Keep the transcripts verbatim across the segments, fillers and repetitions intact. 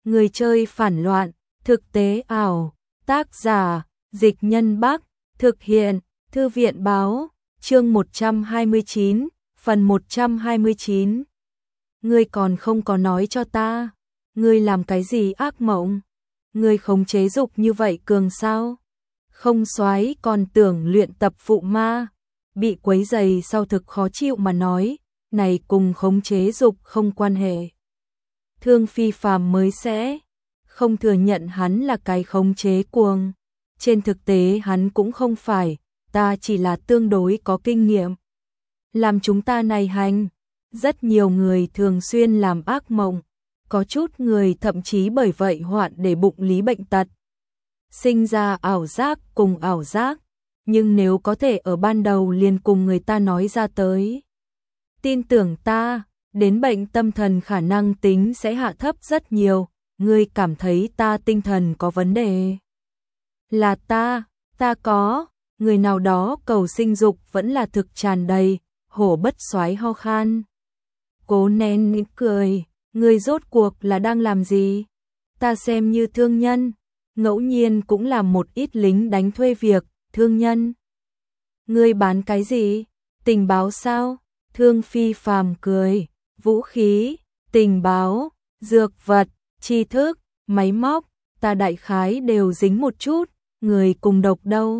Người chơi phản loạn, thực tế ảo, tác giả, Dịch Nhân Bắc, thực hiện, Thư viện báo, chương một trăm hai mươi chín, phần một trăm hai mươi chín. Ngươi còn không có nói cho ta, ngươi làm cái gì ác mộng? Ngươi khống chế dục như vậy cường sao? Không soái còn tưởng luyện tập phụ ma, bị quấy rầy sau thực khó chịu mà nói, này cùng khống chế dục không quan hệ. Thương Phi Phàm mới sẽ không thừa nhận hắn là cái khống chế cuồng. Trên thực tế hắn cũng không phải, ta chỉ là tương đối có kinh nghiệm. Làm chúng ta này hành, rất nhiều người thường xuyên làm ác mộng, có chút người thậm chí bởi vậy hoạn để bụng lý bệnh tật. Sinh ra ảo giác cùng ảo giác, nhưng nếu có thể ở ban đầu liền cùng người ta nói ra tới. Tin tưởng ta, đến bệnh tâm thần khả năng tính sẽ hạ thấp rất nhiều, ngươi cảm thấy ta tinh thần có vấn đề. Là ta, ta có, người nào đó cầu sinh dục vẫn là thực tràn đầy, hổ bất soái ho khan. Cố nén nụ cười, ngươi rốt cuộc là đang làm gì? Ta xem như thương nhân, ngẫu nhiên cũng làm một ít lính đánh thuê việc, thương nhân. Ngươi bán cái gì? Tình báo sao? Thương Phi Phàm cười, vũ khí, tình báo, dược vật, tri thức, máy móc, ta đại khái đều dính một chút, người cùng độc đâu.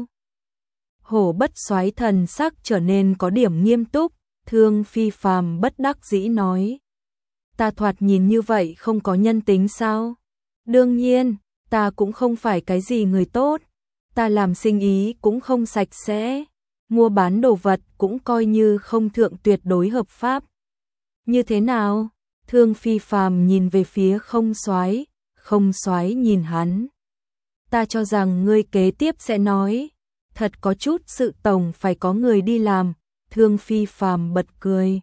Hổ bất soái thần sắc trở nên có điểm nghiêm túc, Thương Phi Phàm bất đắc dĩ nói. Ta thoạt nhìn như vậy không có nhân tính sao? Đương nhiên, ta cũng không phải cái gì người tốt, ta làm sinh ý cũng không sạch sẽ, mua bán đồ vật cũng coi như không thượng tuyệt đối hợp pháp. Như thế nào? Thương Phi Phàm nhìn về phía Không Soái, Không Soái nhìn hắn. Ta cho rằng ngươi kế tiếp sẽ nói, thật có chút sự tổng phải có người đi làm. Thương Phi Phàm bật cười.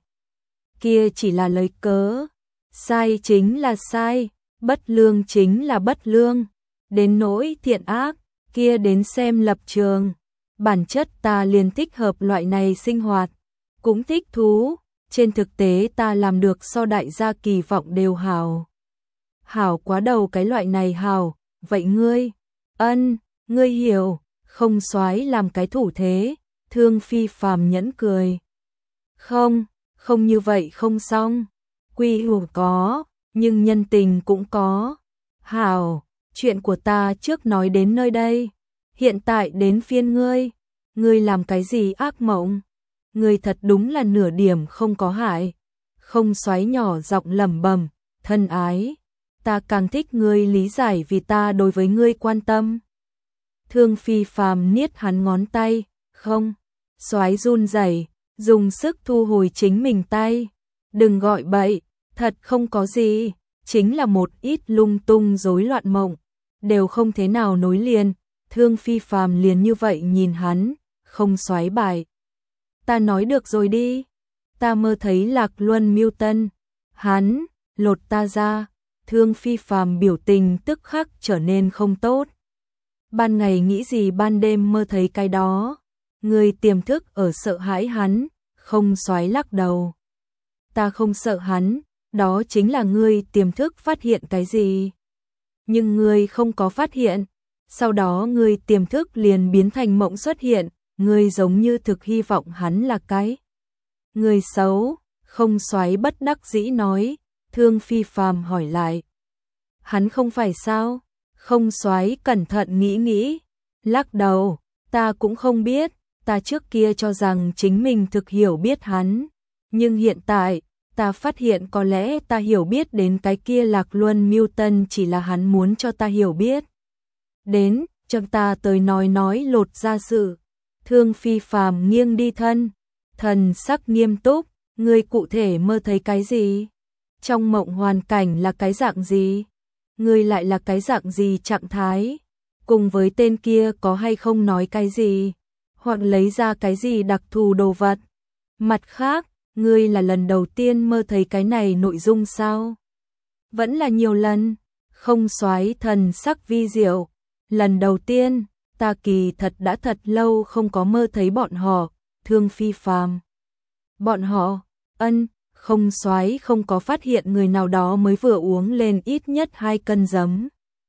Kia chỉ là lời cớ, sai chính là sai, bất lương chính là bất lương, đến nỗi thiện ác, kia đến xem lập trường. Bản chất ta liền thích hợp loại này sinh hoạt, cũng thích thú, trên thực tế ta làm được so đại gia kỳ vọng đều hảo. Hảo quá đầu cái loại này hảo, vậy ngươi, ân, ngươi hiểu, Không Soái làm cái thủ thế, Thương Phi Phàm nhẫn cười. Không, không như vậy không xong, quy hủ có, nhưng nhân tình cũng có. Hảo, chuyện của ta trước nói đến nơi đây, hiện tại đến phiên ngươi, ngươi làm cái gì ác mộng? Ngươi thật đúng là nửa điểm không có hại. Không Soái nhỏ giọng lẩm bẩm, thân ái, ta càng thích ngươi lý giải vì ta đối với ngươi quan tâm. Thương Phi Phàm niết hắn ngón tay, Không Soái run rẩy, dùng sức thu hồi chính mình tay. Đừng gọi bậy, thật không có gì, chính là một ít lung tung rối loạn mộng, đều không thế nào nối liền. Thương Phi Phàm liền như vậy nhìn hắn, Không Soái bài. Ta nói được rồi đi, ta mơ thấy Lạc Luân Miêu Tân, hắn lột ta ra. Thương Phi Phàm biểu tình tức khắc trở nên không tốt. Ban ngày nghĩ gì ban đêm mơ thấy cái đó, người tiềm thức ở sợ hãi hắn. Không Soái lắc đầu. Ta không sợ hắn, đó chính là ngươi tiềm thức phát hiện cái gì. Nhưng ngươi không có phát hiện, sau đó ngươi tiềm thức liền biến thành mộng xuất hiện, ngươi giống như thực hy vọng hắn là cái người xấu. Không Soái bất đắc dĩ nói. Thương Phi Phàm hỏi lại, hắn không phải sao? Không Soái cẩn thận nghĩ nghĩ, lắc đầu, ta cũng không biết, ta trước kia cho rằng chính mình thực hiểu biết hắn, nhưng hiện tại, ta phát hiện có lẽ ta hiểu biết đến cái kia Lạc Luân Miêu Tân chỉ là hắn muốn cho ta hiểu biết. Đến, cho ta tới nói nói lột ra sự. Thương Phi Phàm nghiêng đi thân, thần sắc nghiêm túc, ngươi cụ thể mơ thấy cái gì? Trong mộng hoàn cảnh là cái dạng gì? Ngươi lại là cái dạng gì trạng thái? Cùng với tên kia có hay không nói cái gì? Hoặc lấy ra cái gì đặc thù đồ vật? Mặt khác, ngươi là lần đầu tiên mơ thấy cái này nội dung sao? Vẫn là nhiều lần. Không Soái thần sắc vi diệu. Lần đầu tiên, ta kỳ thật đã thật lâu không có mơ thấy bọn họ. Thương Phi Phàm. Bọn họ, ân, Không Soái không có phát hiện người nào đó mới vừa uống lên ít nhất hai cân giấm.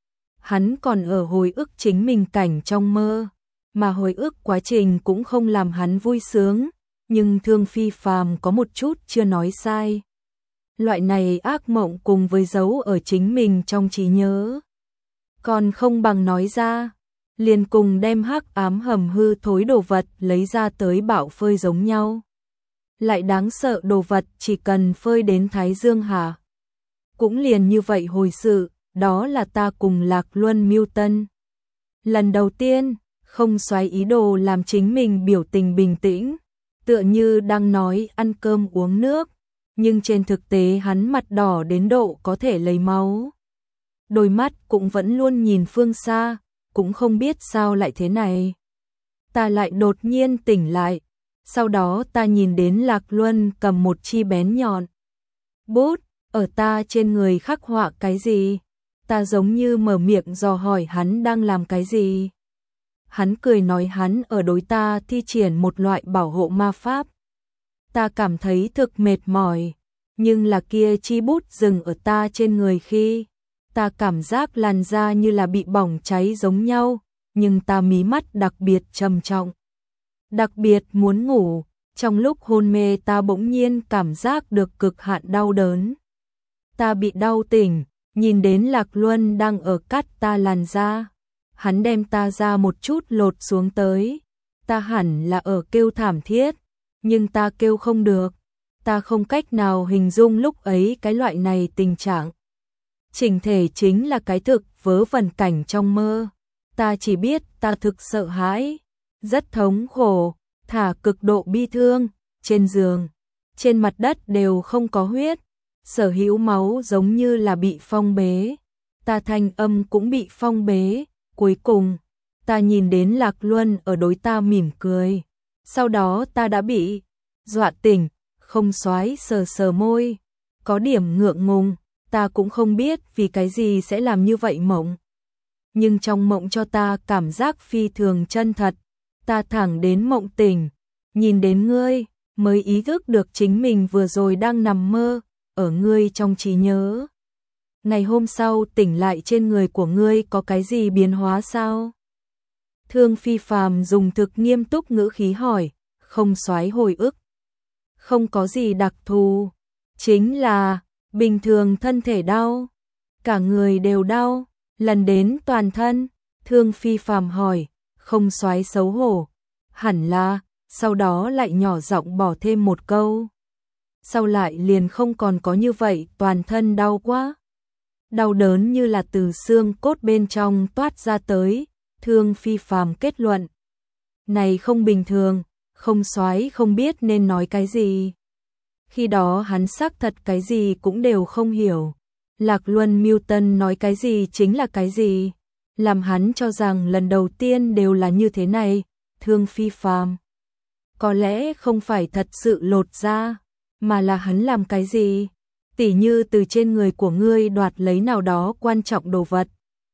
Hắn còn ở hồi ức chính mình cảnh trong mơ, mà hồi ức quá trình cũng không làm hắn vui sướng, nhưng Thương Phi Phàm có một chút chưa nói sai. Loại này ác mộng cùng với dấu ở chính mình trong trí nhớ, còn không bằng nói ra, liền cùng đem hắc ám hầm hư thối đồ vật lấy ra tới bạo phơi giống nhau. Lại đáng sợ đồ vật chỉ cần phơi đến Thái Dương hạ. Cũng liền như vậy hồi sự, đó là ta cùng Lạc Luân mưu tân. Lần đầu tiên, Không Soái ý đồ làm chính mình biểu tình bình tĩnh, tựa như đang nói ăn cơm uống nước, nhưng trên thực tế hắn mặt đỏ đến độ có thể lấy máu. Đôi mắt cũng vẫn luôn nhìn phương xa, cũng không biết sao lại thế này. Ta lại đột nhiên tỉnh lại, sau đó ta nhìn đến Lạc Luân cầm một chi bén nhọn bút, ở ta trên người khắc họa cái gì? Ta giống như mở miệng dò hỏi hắn đang làm cái gì. Hắn cười nói hắn ở đối ta thi triển một loại bảo hộ ma pháp. Ta cảm thấy thực mệt mỏi, nhưng là kia chi bút dừng ở ta trên người khi, ta cảm giác làn da như là bị bỏng cháy giống nhau, nhưng ta mí mắt đặc biệt trầm trọng. Đặc biệt muốn ngủ, trong lúc hôn mê ta bỗng nhiên cảm giác được cực hạn đau đớn. Ta bị đau tỉnh, nhìn đến Lạc Luân đang ở cắt ta làn da. Hắn đem ta ra một chút lột xuống tới. Ta hẳn là ở kêu thảm thiết, nhưng ta kêu không được. Ta không cách nào hình dung lúc ấy cái loại này tình trạng. Chỉnh thể chính là cái thực vớ vẩn cảnh trong mơ. Ta chỉ biết ta thực sợ hãi, rất thống khổ, thả cực độ bi thương, trên giường, trên mặt đất đều không có huyết, sở hữu máu giống như là bị phong bế, ta thanh âm cũng bị phong bế, cuối cùng, ta nhìn đến Lạc Luân ở đối ta mỉm cười, sau đó ta đã bị dọa tỉnh, Không Soái sờ sờ môi, có điểm ngượng ngùng, ta cũng không biết vì cái gì sẽ làm như vậy mộng. Nhưng trong mộng cho ta cảm giác phi thường chân thật, ta thẳng đến mộng tỉnh, nhìn đến ngươi, mới ý thức được chính mình vừa rồi đang nằm mơ, ở ngươi trong trí nhớ. Ngày hôm sau tỉnh lại trên người của ngươi có cái gì biến hóa sao? Thương Phi Phàm dùng thực nghiêm túc ngữ khí hỏi, Không Soái hồi ức. Không có gì đặc thù, chính là bình thường thân thể đau, cả người đều đau, lần đến toàn thân. Thương Phi Phàm hỏi, Không Soái xấu hổ, hẳn là, sau đó lại nhỏ giọng bỏ thêm một câu. Sau lại liền không còn có như vậy, toàn thân đau quá. Đau đớn như là từ xương cốt bên trong toát ra tới, Thương Phi Phàm kết luận. Này không bình thường, Không Soái không biết nên nói cái gì. Khi đó hắn xác thật cái gì cũng đều không hiểu. Lạc Luân mưu tân nói cái gì chính là cái gì. Làm hắn cho rằng lần đầu tiên đều là như thế này, Thương Phi Phàm có lẽ không phải thật sự lột ra, mà là hắn làm cái gì, tỉ như từ trên người của ngươi đoạt lấy nào đó quan trọng đồ vật.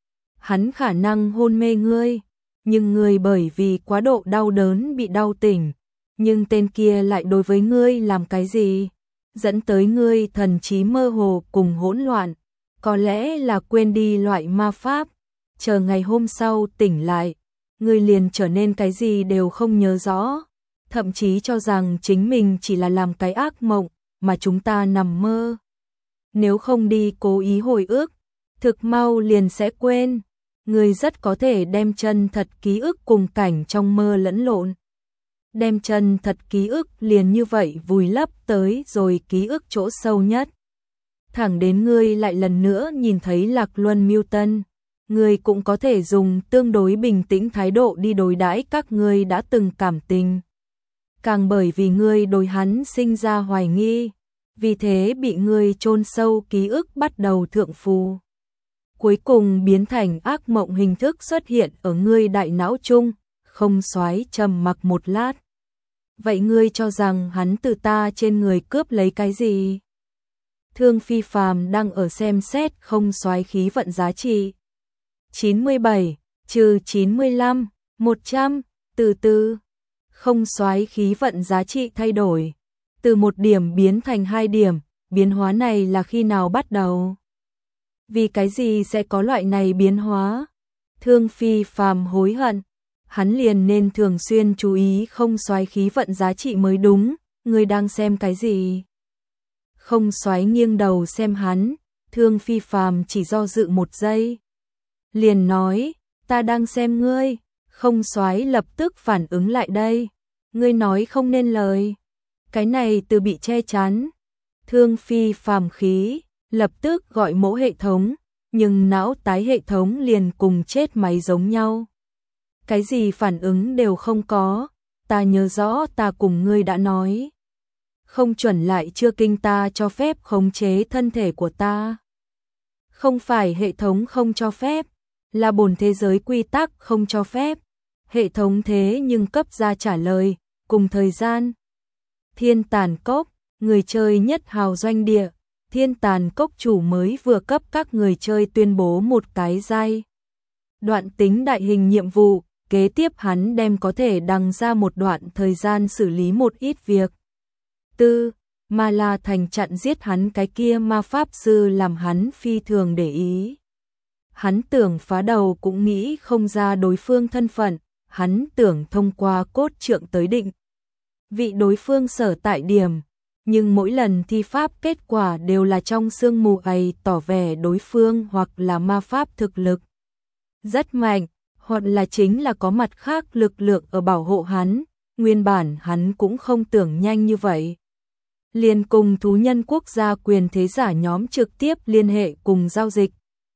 Hắn khả năng hôn mê ngươi, nhưng ngươi bởi vì quá độ đau đớn bị đau tỉnh, nhưng tên kia lại đối với ngươi làm cái gì, dẫn tới ngươi thần trí mơ hồ cùng hỗn loạn, có lẽ là quên đi loại ma pháp, chờ ngày hôm sau tỉnh lại, ngươi liền trở nên cái gì đều không nhớ rõ, thậm chí cho rằng chính mình chỉ là làm cái ác mộng mà chúng ta nằm mơ. Nếu không đi cố ý hồi ức, thực mau liền sẽ quên, ngươi rất có thể đem chân thật ký ức cùng cảnh trong mơ lẫn lộn. Đem chân thật ký ức liền như vậy vùi lấp tới rồi ký ức chỗ sâu nhất. Thẳng đến ngươi lại lần nữa nhìn thấy Lạc Luân mưu tân, ngươi cũng có thể dùng tương đối bình tĩnh thái độ đi đối đãi các ngươi đã từng cảm tình. Càng bởi vì ngươi đối hắn sinh ra hoài nghi, vì thế bị ngươi chôn sâu ký ức bắt đầu thượng phù. Cuối cùng biến thành ác mộng hình thức xuất hiện ở ngươi đại não chung. Không Soái trầm mặc một lát. Vậy ngươi cho rằng hắn từ ta trên người cướp lấy cái gì? Thương Phi Phàm đang ở xem xét Không Soái khí vận giá trị. chín mươi bảy, trừ chín mươi lăm, một trăm, từ từ. Không Soái khí vận giá trị thay đổi. từ một điểm biến thành hai điểm, biến hóa này là khi nào bắt đầu? Vì cái gì sẽ có loại này biến hóa? Thương Phi Phàm hối hận, hắn liền nên thường xuyên chú ý không xoáy khí vận giá trị mới đúng, người đang xem cái gì? Không xoáy nghiêng đầu xem hắn, Thương Phi Phàm chỉ do dự một giây. Liền nói, ta đang xem ngươi, không xoáy lập tức phản ứng lại đây. Ngươi nói không nên lời. Cái này từ bị che chắn. Thương Phi Phàm khí, lập tức gọi mẫu hệ thống, nhưng não tái hệ thống liền cùng chết máy giống nhau. Cái gì phản ứng đều không có, ta nhớ rõ ta cùng ngươi đã nói. Không chuẩn lại chưa kinh ta cho phép khống chế thân thể của ta. Không phải hệ thống không cho phép, là bổn thế giới quy tắc không cho phép. Hệ thống thế nhưng cấp ra trả lời, cùng thời gian. Thiên Tàn Cốc, người chơi nhất hào doanh địa, Thiên Tàn Cốc chủ mới vừa cấp các người chơi tuyên bố một cái giai đoạn tính đại hình nhiệm vụ, kế tiếp hắn đem có thể đằng ra một đoạn thời gian xử lý một ít việc. Tư, Ma La Thành chặn giết hắn cái kia ma pháp sư làm hắn phi thường để ý. Hắn tưởng phá đầu cũng nghĩ không ra đối phương thân phận, hắn tưởng thông qua cốt trượng tới định vị đối phương sở tại điểm, nhưng mỗi lần thi pháp kết quả đều là trong sương mù ấy tỏ vẻ đối phương hoặc là ma pháp thực lực rất mạnh, hoặc là chính là có mặt khác lực lượng ở bảo hộ hắn, nguyên bản hắn cũng không tưởng nhanh như vậy. Liền cùng thú nhân quốc gia quyền thế giả nhóm trực tiếp liên hệ cùng giao dịch.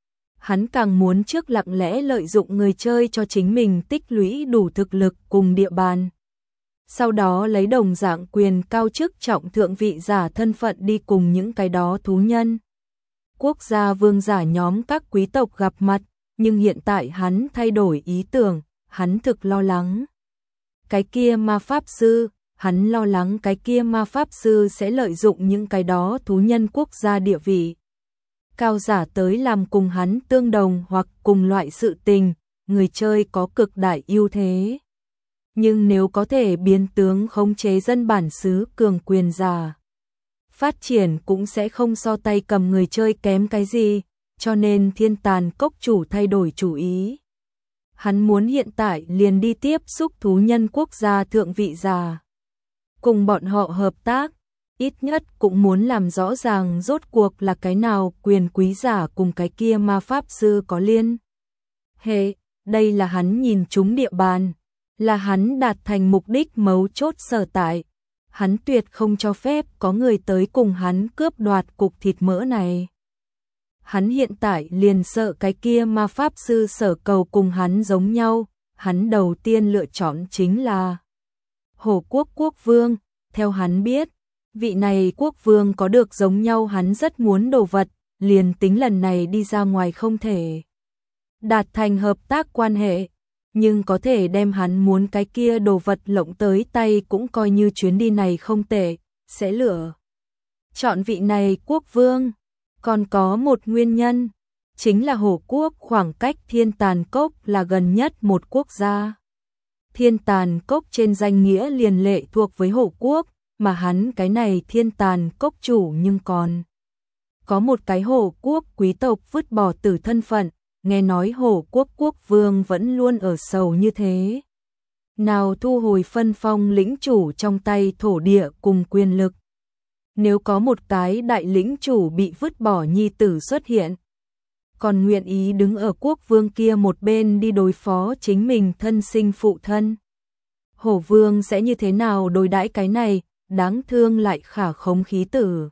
Hắn càng muốn trước lặng lẽ lợi dụng người chơi cho chính mình tích lũy đủ thực lực cùng địa bàn. Sau đó lấy đồng dạng quyền cao chức trọng thượng vị giả thân phận đi cùng những cái đó thú nhân. Quốc gia vương giả nhóm các quý tộc gặp mặt, nhưng hiện tại hắn thay đổi ý tưởng, hắn thực lo lắng. Cái kia ma pháp sư, hắn lo lắng cái kia ma pháp sư sẽ lợi dụng những cái đó thú nhân quốc gia địa vị cao giả tới làm cùng hắn tương đồng hoặc cùng loại sự tình, người chơi có cực đại ưu thế. Nhưng nếu có thể biến tướng khống chế dân bản xứ cường quyền giả, phát triển cũng sẽ không so tay cầm người chơi kém cái gì, cho nên Thiên Tàn Cốc chủ thay đổi chủ ý. Hắn muốn hiện tại liền đi tiếp xúc thú nhân quốc gia thượng vị giả. Cùng bọn họ hợp tác, ít nhất cũng muốn làm rõ ràng rốt cuộc là cái nào quyền quý giả cùng cái kia ma pháp sư có liên hệ, đây là hắn nhìn trúng địa bàn, là hắn đạt thành mục đích mấu chốt sở tại. Hắn tuyệt không cho phép có người tới cùng hắn cướp đoạt cục thịt mỡ này. Hắn hiện tại liền sợ cái kia ma pháp sư sở cầu cùng hắn giống nhau, hắn đầu tiên lựa chọn chính là Hổ Quốc quốc vương, theo hắn biết, vị này quốc vương có được giống nhau hắn rất muốn đồ vật, liền tính lần này đi ra ngoài không thể đạt thành hợp tác quan hệ, nhưng có thể đem hắn muốn cái kia đồ vật lộng tới tay cũng coi như chuyến đi này không tệ, sẽ lựa chọn vị này quốc vương. Còn có một nguyên nhân, chính là Hổ Quốc khoảng cách Thiên Tàn Cốc là gần nhất một quốc gia. Thiên Tàn Cốc trên danh nghĩa liền lệ thuộc với Hổ Quốc, mà hắn cái này Thiên Tàn Cốc chủ nhưng còn có một cái Hổ Quốc quý tộc vứt bỏ tử thân phận, nghe nói Hổ Quốc quốc vương vẫn luôn ở sầu như thế. Nào thu hồi phân phong lĩnh chủ trong tay thổ địa cùng quyền lực. Nếu có một cái đại lĩnh chủ bị vứt bỏ nhi tử xuất hiện, còn nguyện ý đứng ở quốc vương kia một bên đi đối phó chính mình thân sinh phụ thân. Hổ vương sẽ như thế nào đối đãi cái này, đáng thương lại khả khống khí tử.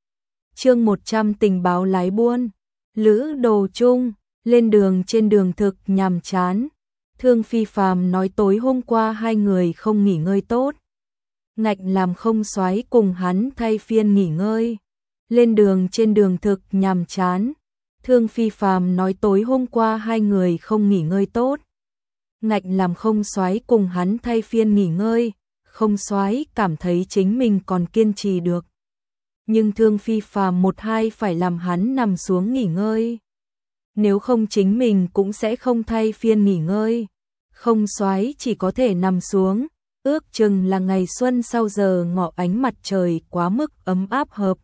Chương một trăm tình báo lái buôn, Lữ Đồ Chung, lên đường trên đường thực nhàm chán. Thương Phi Phàm nói tối hôm qua hai người không nghỉ ngơi tốt. Ngạch làm không xoáy cùng hắn thay phiên nghỉ ngơi. Lên đường trên đường thực nhàm chán. Thương Phi Phàm nói tối hôm qua hai người không nghỉ ngơi tốt. Ngạch làm không xoáy cùng hắn thay phiên nghỉ ngơi. Không xoáy cảm thấy chính mình còn kiên trì được. Nhưng Thương Phi Phàm một hai phải làm hắn nằm xuống nghỉ ngơi. Nếu không chính mình cũng sẽ không thay phiên nghỉ ngơi. Không xoáy chỉ có thể nằm xuống. ước chừng là ngày xuân sau giờ ngọ, ánh mặt trời quá mức ấm áp hợp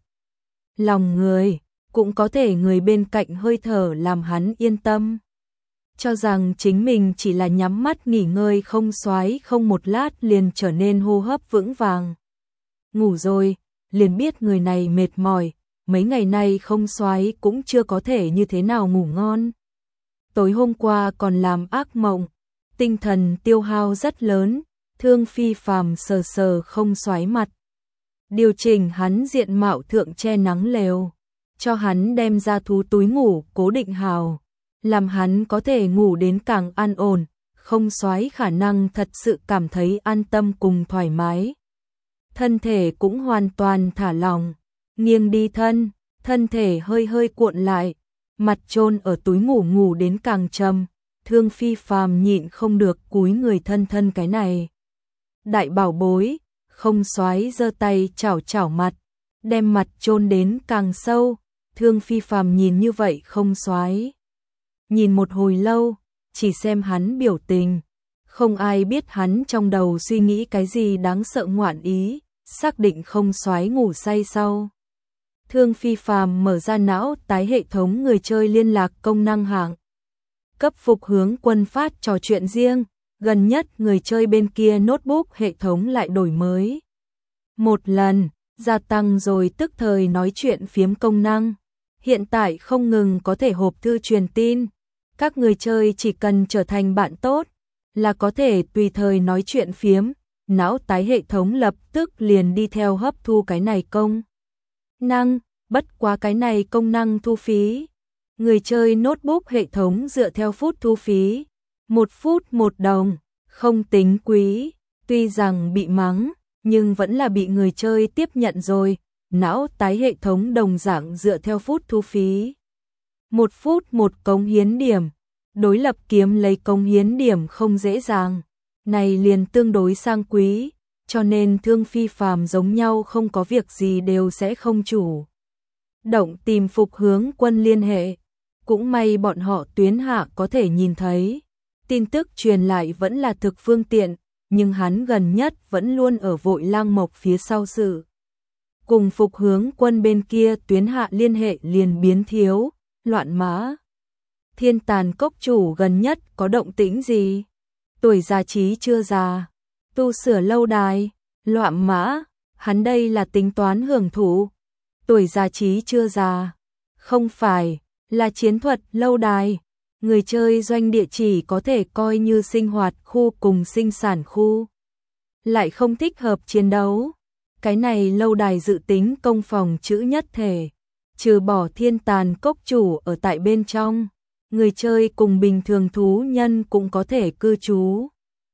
lòng người, cũng có thể người bên cạnh hơi thở làm hắn yên tâm. Cho rằng chính mình chỉ là nhắm mắt nghỉ ngơi không xoái không một lát liền trở nên hô hấp vững vàng. Ngủ rồi, liền biết người này mệt mỏi, mấy ngày nay không xoái cũng chưa có thể như thế nào ngủ ngon. Tối hôm qua còn làm ác mộng, tinh thần tiêu hao rất lớn, Thương Phi Phàm sờ sờ không xoái mặt. Điều chỉnh hắn diện mạo thượng che nắng lều, cho hắn đem ra thú túi ngủ cố định hào, làm hắn có thể ngủ đến càng an ổn, không xoái khả năng thật sự cảm thấy an tâm cùng thoải mái. Thân thể cũng hoàn toàn thả lỏng, nghiêng đi thân, thân thể hơi hơi cuộn lại, mặt chôn ở túi ngủ ngủ đến càng trầm, Thương Phi Phàm nhịn không được cúi người thân thân cái này. Đại bảo bối, không xoái giơ tay chảo chảo mặt, đem mặt chôn đến càng sâu, Thương Phi Phàm nhìn như vậy không xoái. Nhìn một hồi lâu, chỉ xem hắn biểu tình, không ai biết hắn trong đầu suy nghĩ cái gì đáng sợ ngoạn ý, xác định không xoái ngủ say sau. Thương Phi Phàm mở ra não tái hệ thống người chơi liên lạc công năng hạng. Cấp Phục Hướng Quân phát trò chuyện riêng, gần nhất người chơi bên kia notebook hệ thống lại đổi mới. Một lần, gia tăng rồi tức thời nói chuyện phiếm công năng. Hiện tại không ngừng có thể hộp thư truyền tin. Các người chơi chỉ cần trở thành bạn tốt, là có thể tùy thời nói chuyện phiếm. Não tái hệ thống lập tức liền đi theo hấp thu cái này công năng, bất quá cái này công năng thu phí. Người chơi notebook hệ thống dựa theo phút thu phí, một phút một đồng, không tính quý, tuy rằng bị mắng, nhưng vẫn là bị người chơi tiếp nhận rồi. Não tái hệ thống đồng dạng dựa theo phút thu phí. Một phút một cống hiến điểm, đối lập kiếm lấy cống hiến điểm không dễ dàng, này liền tương đối sang quý, cho nên Thương Phi Phàm giống nhau không có việc gì đều sẽ không chủ động tìm Phục Hướng Quân liên hệ. Cũng may bọn họ tuyến hạ có thể nhìn thấy, tin tức truyền lại vẫn là thực phương tiện, nhưng hắn gần nhất vẫn luôn ở Vội Lang Mộc phía sau sự. Cùng Phục Hướng Quân bên kia tuyến hạ liên hệ liền biến thiếu, loạn mã. Thiên Tàn Cốc chủ gần nhất có động tĩnh gì? Tuổi già trí chưa già, tu sửa lâu đài, loạn mã, hắn đây là tính toán hưởng thụ. Tuổi già trí chưa già, không phải là chiến thuật lâu đài, người chơi doanh địa chỉ có thể coi như sinh hoạt khu cùng sinh sản khu. Lại không thích hợp chiến đấu. Cái này lâu đài dự tính công phòng chữ nhất thể, trừ bỏ Thiên Tàn Cốc chủ ở tại bên trong, người chơi cùng bình thường thú nhân cũng có thể cư trú.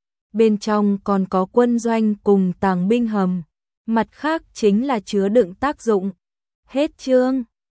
Bên trong còn có quân doanh cùng tàng binh hầm, mặt khác chính là chứa đựng tác dụng. Hết chương.